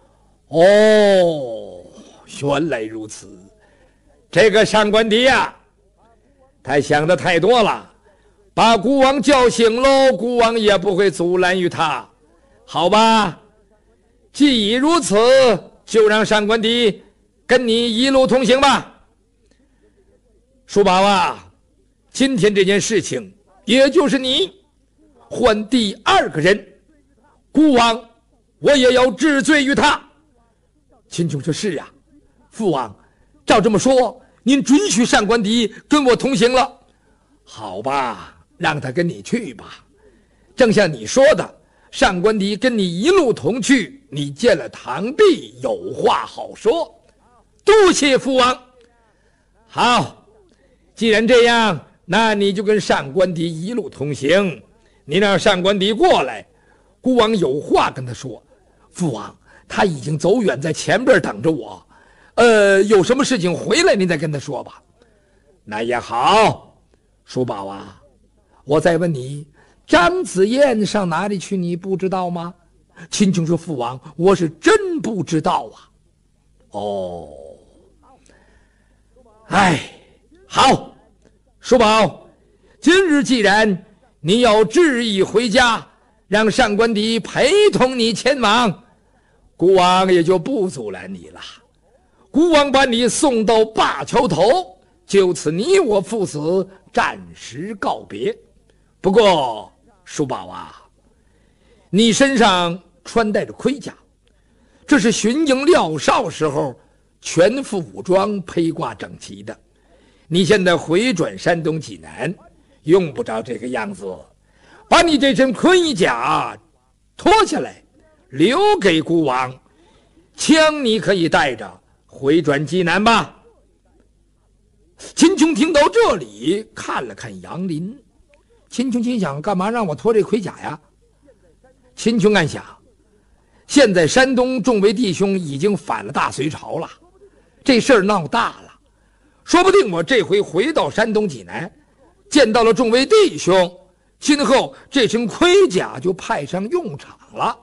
哦，原来如此，这个上官迪呀，他想的太多了，把孤王叫醒喽，孤王也不会阻拦于他。好吧，既已如此，就让上官迪跟你一路同行吧。叔宝啊，今天这件事情，也就是你换第2个人，孤王我也要治罪于他。秦琼说是啊，父王，照这么说，您准许上官迪跟我同行了。好吧，让他跟你去吧。正像你说的，上官迪跟你一路同去，你见了唐弼有话好说。多谢父王。好，既然这样，那你就跟上官迪一路同行。你让上官迪过来，孤王有话跟他说。父王，他已经走远，在前边等着我。有什么事情回来您再跟他说吧。那也好。叔宝啊，我再问你，张子燕上哪里去你不知道吗？秦琼说父王，我是真不知道啊。哦，哎，好，叔宝，今日既然你要执意回家，让上官迪陪同你前往，孤王也就不阻拦你了。孤王把你送到灞桥头，就此你我父子暂时告别。不过叔宝啊，你身上穿戴着盔甲，这是巡营廖哨时候全副武装披挂整齐的。你现在回转山东济南，用不着这个样子，把你这身盔甲脱下来， 留给孤王，枪你可以带着回转济南吧。秦琼听到这里，看了看杨林。秦琼心想，干嘛让我脱这盔甲呀？秦琼暗想，现在山东众位弟兄已经反了大隋朝了，这事儿闹大了，说不定我这回回到山东济南，见到了众位弟兄，今后这身盔甲就派上用场了。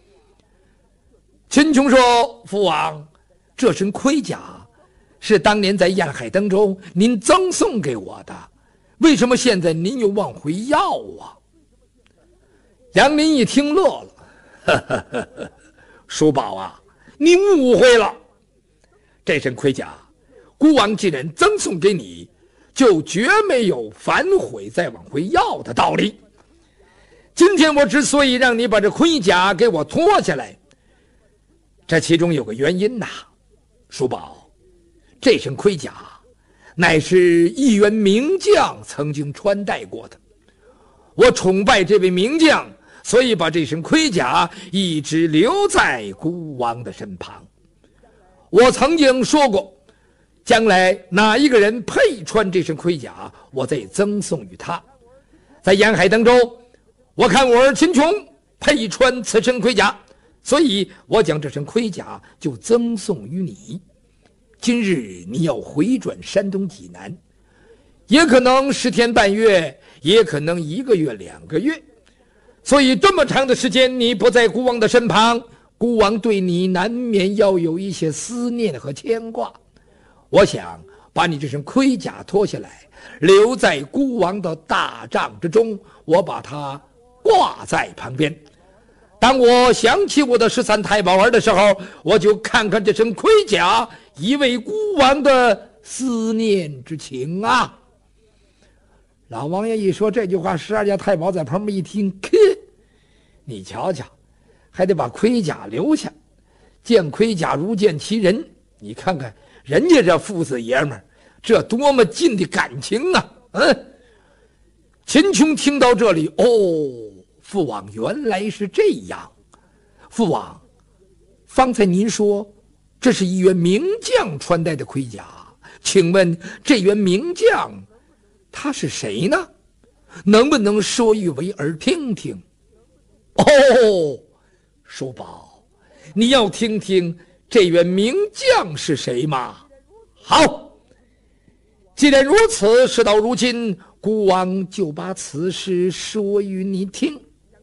秦琼说，父王，这身盔甲是当年在沿海登州您赠送给我的，为什么现在您又往回要啊？杨林一听乐了，呵呵呵呵，叔宝啊，你误会了，这身盔甲孤王既然赠送给你，就绝没有反悔再往回要的道理。今天我之所以让你把这盔甲给我脱下来，这其中有个原因呐，叔宝，这身盔甲乃是一员名将曾经穿戴过的，我崇拜这位名将，所以把这身盔甲一直留在孤王的身旁。我曾经说过，将来哪一个人配穿这身盔甲，我再赠送于他。在沿海登州，我看我儿秦琼配穿此身盔甲，所以我将这身盔甲就赠送于你。今日你要回转山东济南，也可能10天半月，也可能1个月2个月，所以这么长的时间你不在孤王的身旁，孤王对你难免要有一些思念和牵挂。我想把你这身盔甲脱下来，留在孤王的大帐之中，我把它挂在旁边。当我想起我的13太保儿的时候，我就看看这身盔甲，以慰孤王的思念之情啊。老王爷一说这句话，12家太保在旁边一听，你瞧瞧，还得把盔甲留下，见盔甲如见其人。你看看人家这父子爷们儿，这多么近的感情啊！秦琼听到这里，父王原来是这样。父王，方才您说这是一员名将穿戴的盔甲，请问这员名将他是谁呢？能不能说与为儿听听？叔宝，你要听听这员名将是谁吗？好，既然如此，事到如今，孤王就把此事说与你听。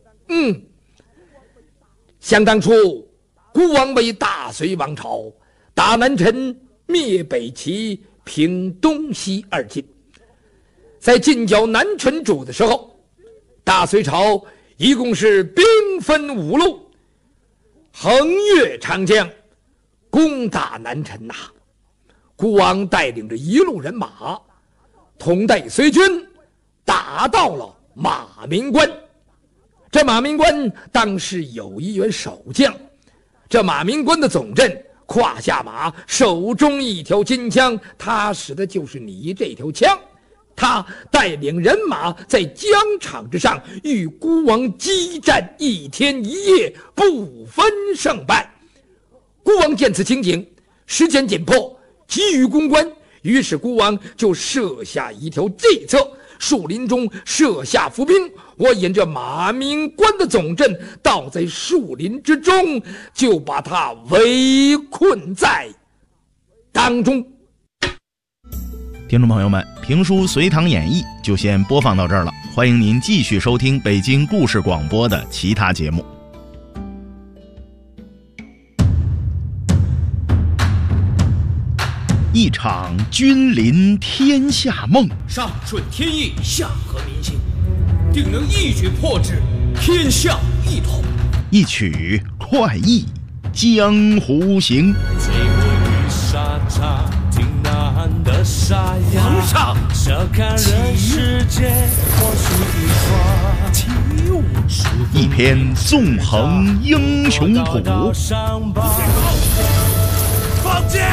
想当初，孤王为大隋王朝，打南陈，灭北齐，平东西2晋。在进剿南陈主的时候，大隋朝一共是兵分5路，横越长江，攻打南陈呐。孤王带领着1路人马，同带隋军打到了马鸣关。这马鸣关当时有一员守将，这马鸣关的总镇胯下马，手中一条金枪，他使的就是你这条枪。他带领人马在疆场之上与孤王激战1天1夜，不分胜败。孤王见此情景，时间紧迫，急于攻关，于是孤王就设下一条计策，树林中设下伏兵，我引着马鸣关的总阵倒在树林之中，就把他围困在当中。 听众朋友们，评书《隋唐演义》就先播放到这儿了，欢迎您继续收听北京故事广播的其他节目。一场君临天下梦， 上顺天意，下合民心，定能一举破之，天下一统。 一曲快意江湖行。 皇上， 一篇纵横英雄谱， 放箭！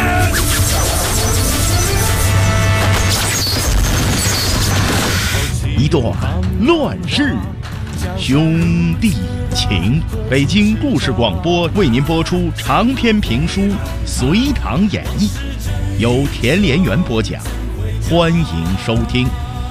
一段乱世兄弟。 请北京故事广播为您播出长篇评书《隋唐演义》，由田连元播讲，欢迎收听。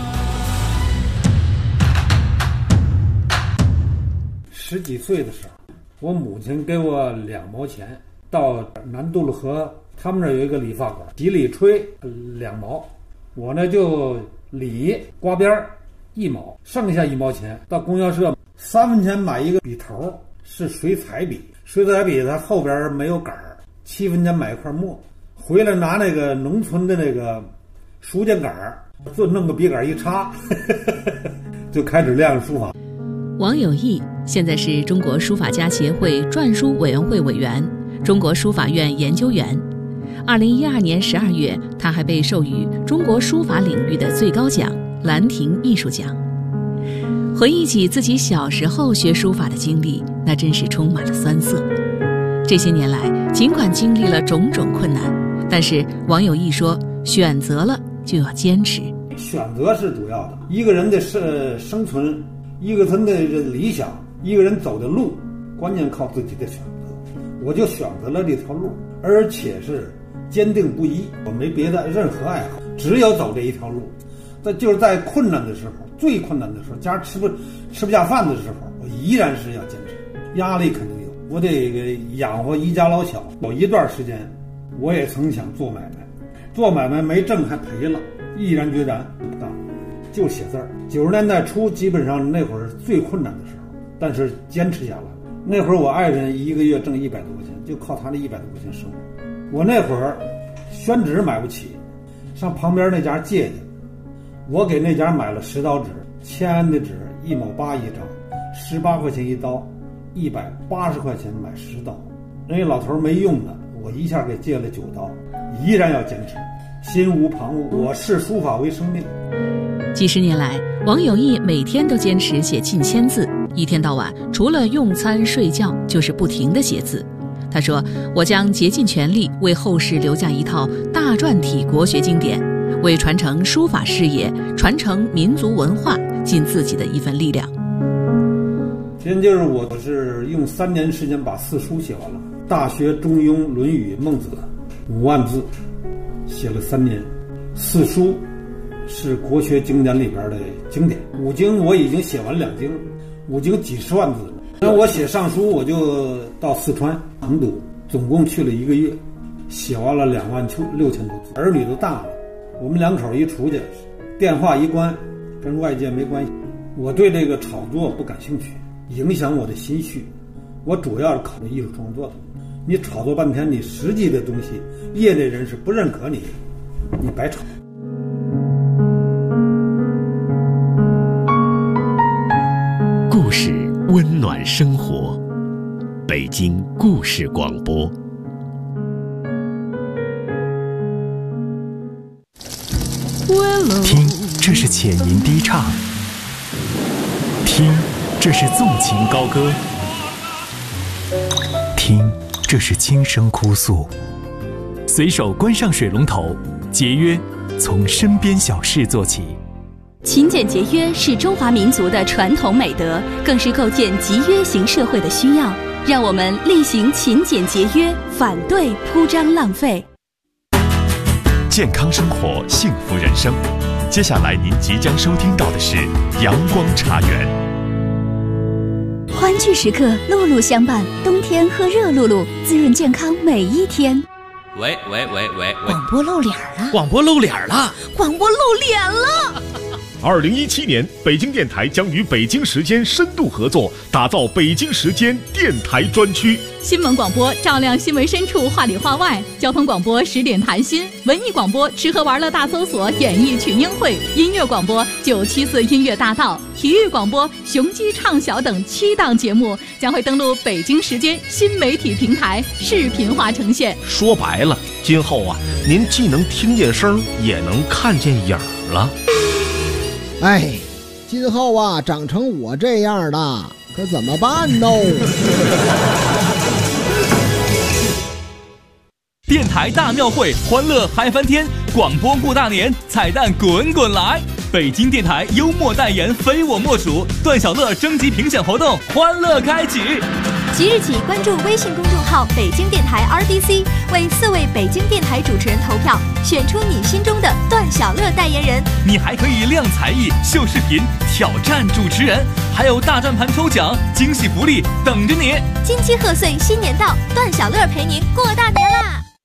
10几岁的时候，我母亲给我2毛钱，到南渡了河，他们那儿有一个理发馆，洗理吹2毛，我呢就理刮边1毛，剩下1毛钱到供销社3分钱买一个笔头，是水彩笔，水彩笔它后边没有杆儿，7分钱买一块墨，回来拿那个农村的那个书签杆儿，就弄个笔杆一插就开始练书法。 王有义现在是中国书法家协会篆书委员会委员、中国书法院研究员。2012年12月，他还被授予中国书法领域的最高奖兰亭艺术奖。回忆起自己小时候学书法的经历，那真是充满了酸涩。这些年来，尽管经历了种种困难，但是王有义说，选择了就要坚持。 选择是主要的，一个人的生存，一个人的理想，一个人走的路，关键靠自己的选择。我就选择了这条路，而且是坚定不移，我没别的任何爱好，只有走这一条路。这就是在困难的时候，最困难的时候，家吃不下饭的时候，我依然是要坚持。压力肯定有，我得养活一家老小。有一段时间，我也曾想做买卖，做买卖没挣还赔了，毅然决然不干，就写字儿。90年代初，基本上那会儿最困难的时候，但是坚持下来。那会儿我爱人1个月挣100多块钱，就靠他那100多块钱生活。我那会儿宣纸买不起，上旁边那家借去。我给那家买了10刀纸，铅的纸1毛8一张，18块钱一刀，180块钱买10刀。人家老头没用的，我一下给借了9刀，依然要坚持，心无旁骛。我视书法为生命。 几十年来，王有义每天都坚持写近1000字，一天到晚除了用餐睡觉，就是不停地写字。他说：“我将竭尽全力为后世留下一套大篆体国学经典，为传承书法事业、传承民族文化尽自己的一份力量。” 现就是我是用3年时间把4书写完了，《大学》《中庸》《论语》《孟子》5万字，写了3年。4书是国学经典里边的经典，5经我已经写完2经，5经几十万字了。那我写上书，我就到四川成都，总共去了1个月，写完了26000多字。儿女都大了，我们2口一出去，电话一关，跟外界没关系。我对这个炒作不感兴趣，影响我的心绪。我主要是考虑艺术创作的。你炒作半天，你实际的东西，业内人士不认可你，你白炒。 故事温暖生活，北京故事广播。听，这是浅吟低唱；听，这是纵情高歌；听，这是轻声哭诉。随手关上水龙头，节约从身边小事做起。 勤俭节约是中华民族的传统美德，更是构建集约型社会的需要。让我们力行勤俭节约，反对铺张浪费。 健康生活，幸福人生。接下来您即将收听到的是阳光茶园。 欢聚时刻，露露相伴，冬天喝热露露，滋润健康每一天。 喂， 广播露脸了！ 广播露脸了！ 广播露脸了 ！2017年，北京电台将与北京时间深度合作，打造北京时间电台专区。 新闻广播照亮新闻深处，话里话外；交通广播10点谈心；文艺广播吃喝玩乐大搜索，演艺群英会；音乐广播974音乐大道；体育广播雄鸡唱晓等7档节目将会登陆北京时间新媒体平台，视频化呈现。 说白了，今后啊，您既能听见声，也能看见影儿了。 哎，今后啊，长成我这样的，可怎么办呢？ 电台大庙会，欢乐嗨翻天，广播过大年，彩蛋滚滚来。 北京电台幽默代言非我莫属，段小乐征集评选活动欢乐开启。 即日起关注微信公众号北京电台 RDC， 为4位北京电台主持人投票，选出你心中的段小乐代言人。 你还可以亮才艺、秀视频、挑战主持人，还有大转盘抽奖、惊喜福利等着你。 金鸡贺岁新年到，段小乐陪您过大年啦！